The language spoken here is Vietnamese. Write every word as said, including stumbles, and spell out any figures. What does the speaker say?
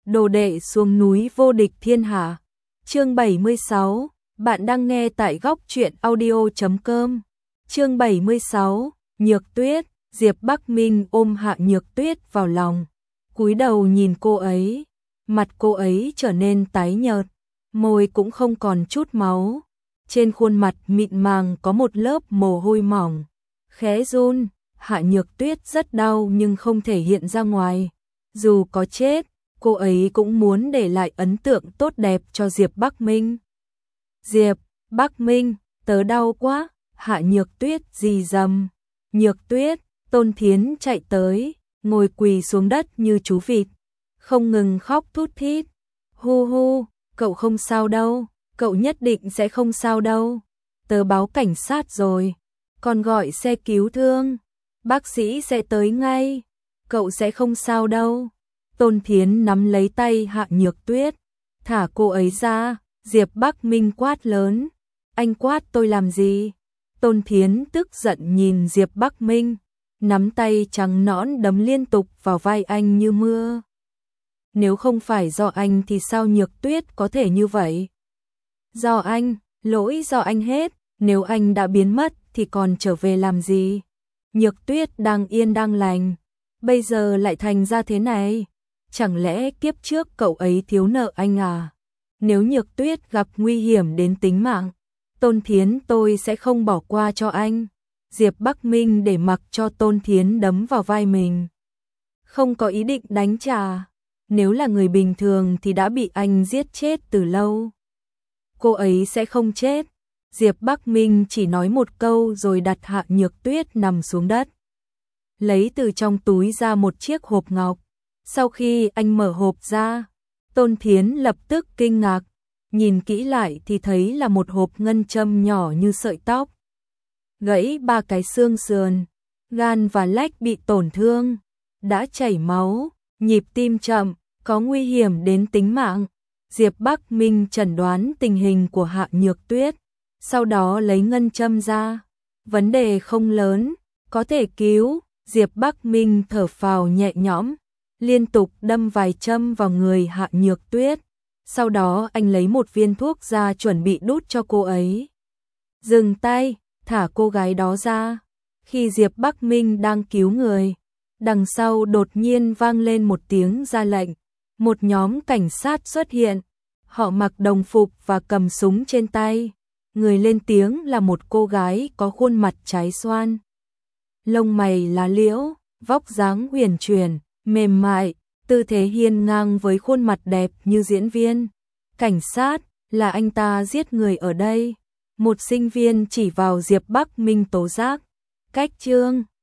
Đồ đệ xuống núi vô địch thiên hạ. Chương bảy mươi sáu, bạn đang nghe tại góc truyện audio chấm com. Chương bảy mươi sáu, Nhược Tuyết. Diệp Bắc Minh ôm Hạ Nhược Tuyết vào lòng, cúi đầu nhìn cô ấy, mặt cô ấy trở nên tái nhợt, môi cũng không còn chút máu, trên khuôn mặt mịn màng có một lớp mồ hôi mỏng, khẽ run. Hạ Nhược Tuyết rất đau nhưng không thể hiện ra ngoài, dù có chết, cô ấy cũng muốn để lại ấn tượng tốt đẹp cho Diệp Bắc Minh. Diệp Bắc Minh, tớ đau quá. Hạ Nhược Tuyết rì rầm. Nhược Tuyết. Tôn Thiến chạy tới, ngồi quỳ xuống đất như chú vịt, không ngừng khóc thút thít. Hu hu, cậu không sao đâu, cậu nhất định sẽ không sao đâu. Tớ báo cảnh sát rồi, còn gọi xe cứu thương, bác sĩ sẽ tới ngay, cậu sẽ không sao đâu. Tôn Thiến nắm lấy tay Hạ Nhược Tuyết, thả cô ấy ra. Diệp Bắc Minh quát lớn, anh quát tôi làm gì? Tôn Thiến tức giận nhìn Diệp Bắc Minh, nắm tay trắng nõn đấm liên tục vào vai anh như mưa. Nếu không phải do anh thì sao Nhược Tuyết có thể như vậy? Do anh, lỗi do anh hết, nếu anh đã biến mất thì còn trở về làm gì? Nhược Tuyết đang yên đang lành, bây giờ lại thành ra thế này. Chẳng lẽ kiếp trước cậu ấy thiếu nợ anh à? Nếu Nhược Tuyết gặp nguy hiểm đến tính mạng, Tôn Thiến tôi sẽ không bỏ qua cho anh. Diệp Bắc Minh để mặc cho Tôn Thiến đấm vào vai mình, không có ý định đánh trả. Nếu là người bình thường thì đã bị anh giết chết từ lâu. Cô ấy sẽ không chết. Diệp Bắc Minh chỉ nói một câu rồi đặt Hạ Nhược Tuyết nằm xuống đất, lấy từ trong túi ra một chiếc hộp ngọc. Sau khi anh mở hộp ra, Tôn Thiến lập tức kinh ngạc, nhìn kỹ lại thì thấy là một hộp ngân châm nhỏ như sợi tóc. Gãy ba cái xương sườn, gan và lách bị tổn thương, đã chảy máu, nhịp tim chậm, có nguy hiểm đến tính mạng. Diệp Bắc Minh chẩn đoán tình hình của Hạ Nhược Tuyết, sau đó lấy ngân châm ra. Vấn đề không lớn, có thể cứu. Diệp Bắc Minh thở phào nhẹ nhõm, liên tục đâm vài châm vào người Hạ Nhược Tuyết. Sau đó anh lấy một viên thuốc ra chuẩn bị đút cho cô ấy. Dừng tay, thả cô gái đó ra. Khi Diệp Bắc Minh đang cứu người, đằng sau đột nhiên vang lên một tiếng ra lệnh. Một nhóm cảnh sát xuất hiện, họ mặc đồng phục và cầm súng trên tay. Người lên tiếng là một cô gái có khuôn mặt trái xoan, lông mày lá liễu, vóc dáng huyền chuyển, mềm mại, tư thế hiên ngang với khuôn mặt đẹp như diễn viên. Cảnh sát, là anh ta giết người ở đây. Một sinh viên chỉ vào Diệp Bắc Minh tố giác. Cách chương